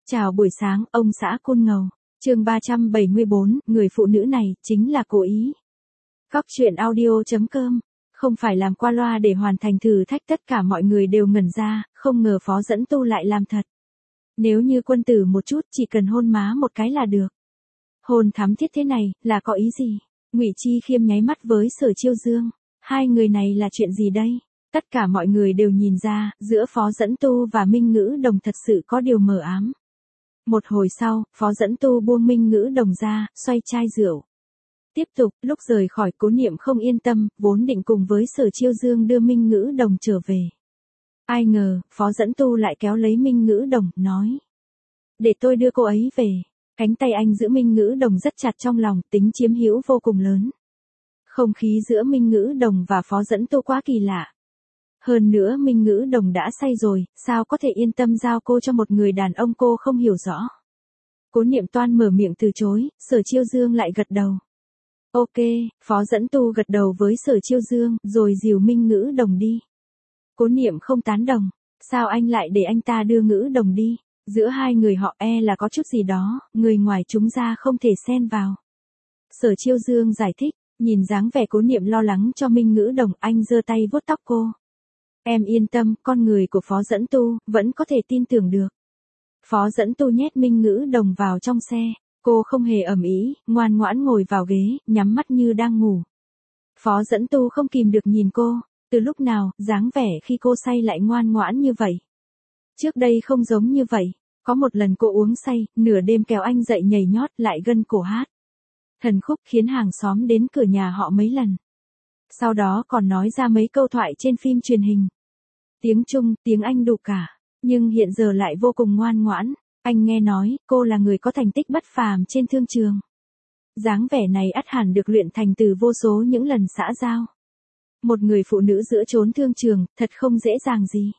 Chào buổi sáng, ông xã Côn Ngầu. Chương 374, người phụ nữ này chính là cố ý. Góc truyện audio.com. Không phải làm qua loa để hoàn thành thử thách, tất cả mọi người đều ngẩn ra, không ngờ Phó Dẫn Tu lại làm thật. Nếu như quân tử một chút, chỉ cần hôn má một cái là được. Hôn thắm thiết thế này, là có ý gì? Ngụy Chi Khiêm nháy mắt với Sở Chiêu Dương. Hai người này là chuyện gì đây? Tất cả mọi người đều nhìn ra, giữa Phó Dẫn Tu và Minh Ngữ Đồng thật sự có điều mờ ám. Một hồi sau, Phó Dẫn Tu buông Minh Ngữ Đồng ra, xoay chai rượu. Tiếp tục, lúc rời khỏi Cố Niệm không yên tâm, vốn định cùng với Sở Chiêu Dương đưa Minh Ngữ Đồng trở về. Ai ngờ, Phó Dẫn Tu lại kéo lấy Minh Ngữ Đồng, nói. Để tôi đưa cô ấy về. Cánh tay anh giữ Minh Ngữ Đồng rất chặt trong lòng, tính chiếm hữu vô cùng lớn. Không khí giữa Minh Ngữ Đồng và Phó Dẫn Tu quá kỳ lạ. Hơn nữa Minh Ngữ Đồng đã say rồi, sao có thể yên tâm giao cô cho một người đàn ông cô không hiểu rõ. Cố Niệm toan mở miệng từ chối, Sở Chiêu Dương lại gật đầu. Ok, Phó Dẫn Tu gật đầu với Sở Chiêu Dương, rồi dìu Minh Ngữ Đồng đi. Cố Niệm không tán đồng, sao anh lại để anh ta đưa Ngữ Đồng đi, giữa hai người họ là có chút gì đó, người ngoài chúng ra không thể xen vào. Sở Chiêu Dương giải thích, nhìn dáng vẻ Cố Niệm lo lắng cho Minh Ngữ Đồng, anh giơ tay vuốt tóc cô. Em yên tâm, con người của Phó Dẫn Tu, vẫn có thể tin tưởng được. Phó Dẫn Tu nhét Minh Ngữ Đồng vào trong xe, cô không hề ầm ĩ, ngoan ngoãn ngồi vào ghế, nhắm mắt như đang ngủ. Phó Dẫn Tu không kìm được nhìn cô, từ lúc nào, dáng vẻ khi cô say lại ngoan ngoãn như vậy. Trước đây không giống như vậy, có một lần cô uống say, nửa đêm kéo anh dậy nhảy nhót lại gân cổ hát. Thần khúc khiến hàng xóm đến cửa nhà họ mấy lần. Sau đó còn nói ra mấy câu thoại trên phim truyền hình. Tiếng Trung, tiếng Anh đủ cả, nhưng hiện giờ lại vô cùng ngoan ngoãn. Anh nghe nói, cô là người có thành tích bất phàm trên thương trường. Dáng vẻ này ắt hẳn được luyện thành từ vô số những lần xã giao. Một người phụ nữ giữa chốn thương trường, thật không dễ dàng gì.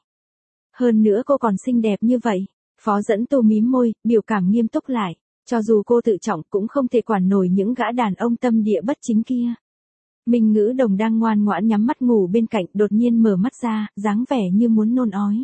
Hơn nữa cô còn xinh đẹp như vậy. Phó Dẫn Tu mím môi, biểu cảm nghiêm túc lại. Cho dù cô tự trọng cũng không thể quản nổi những gã đàn ông tâm địa bất chính kia. Minh Ngữ Đồng đang ngoan ngoãn nhắm mắt ngủ bên cạnh, đột nhiên mở mắt ra, dáng vẻ như muốn nôn ói.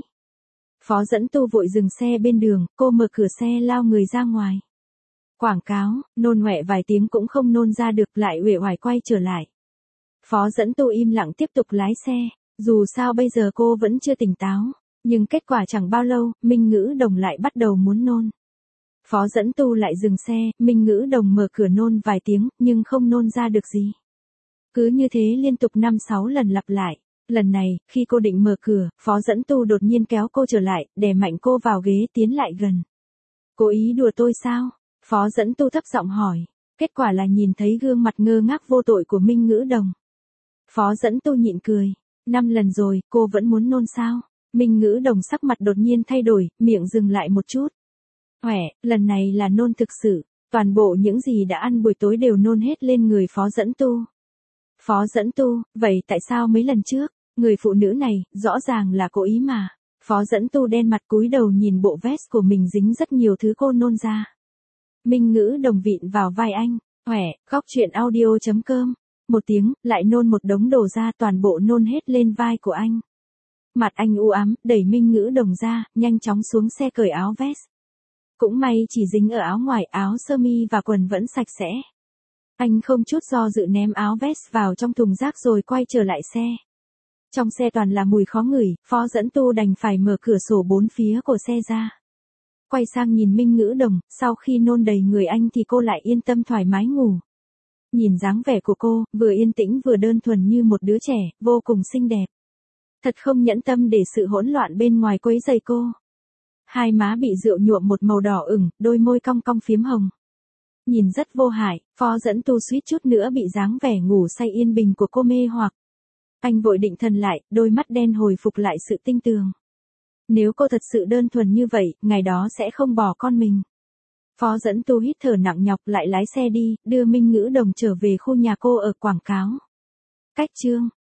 Phó Dẫn Tu vội dừng xe bên đường, cô mở cửa xe lao người ra ngoài. Quảng cáo, nôn ọe vài tiếng cũng không nôn ra được, lại uể oải quay trở lại. Phó Dẫn Tu im lặng tiếp tục lái xe, dù sao bây giờ cô vẫn chưa tỉnh táo, nhưng kết quả chẳng bao lâu, Minh Ngữ Đồng lại bắt đầu muốn nôn. Phó Dẫn Tu lại dừng xe, Minh Ngữ Đồng mở cửa nôn vài tiếng, nhưng không nôn ra được gì. Cứ như thế liên tục 5-6 lần lặp lại. Lần này, khi cô định mở cửa, Phó Dẫn Tu đột nhiên kéo cô trở lại, đè mạnh cô vào ghế tiến lại gần. Cố ý đùa tôi sao? Phó Dẫn Tu thấp giọng hỏi. Kết quả là nhìn thấy gương mặt ngơ ngác vô tội của Minh Ngữ Đồng. Phó Dẫn Tu nhịn cười. 5 lần rồi, cô vẫn muốn nôn sao? Minh Ngữ Đồng sắc mặt đột nhiên thay đổi, miệng dừng lại một chút. Lần này là nôn thực sự. Toàn bộ những gì đã ăn buổi tối đều nôn hết lên người Phó Dẫn Tu. Phó Dẫn Tu, vậy tại sao mấy lần trước, người phụ nữ này, rõ ràng là cố ý mà. Phó Dẫn Tu đen mặt cúi đầu nhìn bộ vest của mình dính rất nhiều thứ cô nôn ra. Minh Ngữ Đồng vịn vào vai anh, góc truyện audio.com. Một tiếng, lại nôn một đống đồ ra, toàn bộ nôn hết lên vai của anh. Mặt anh u ám, đẩy Minh Ngữ Đồng ra, nhanh chóng xuống xe cởi áo vest. Cũng may chỉ dính ở áo ngoài, áo sơ mi và quần vẫn sạch sẽ. Anh không chút do dự ném áo vest vào trong thùng rác rồi quay trở lại xe. Trong xe toàn là mùi khó ngửi, Phó Dẫn Tu đành phải mở cửa sổ bốn phía của xe ra. Quay sang nhìn Minh Ngữ Đồng, sau khi nôn đầy người anh thì cô lại yên tâm thoải mái ngủ. Nhìn dáng vẻ của cô, vừa yên tĩnh vừa đơn thuần như một đứa trẻ, vô cùng xinh đẹp. Thật không nhẫn tâm để sự hỗn loạn bên ngoài quấy rầy cô. Hai má bị rượu nhuộm một màu đỏ ửng, đôi môi cong cong phím hồng. Nhìn rất vô hại, Phó Dẫn Tu suýt chút nữa bị dáng vẻ ngủ say yên bình của cô mê hoặc. Anh vội định thần lại, đôi mắt đen hồi phục lại sự tinh tường. Nếu cô thật sự đơn thuần như vậy, ngày đó sẽ không bỏ con mình. Phó Dẫn Tu hít thở nặng nhọc lại lái xe đi, đưa Minh Ngữ Đồng trở về khu nhà cô ở quảng cáo. Cách chương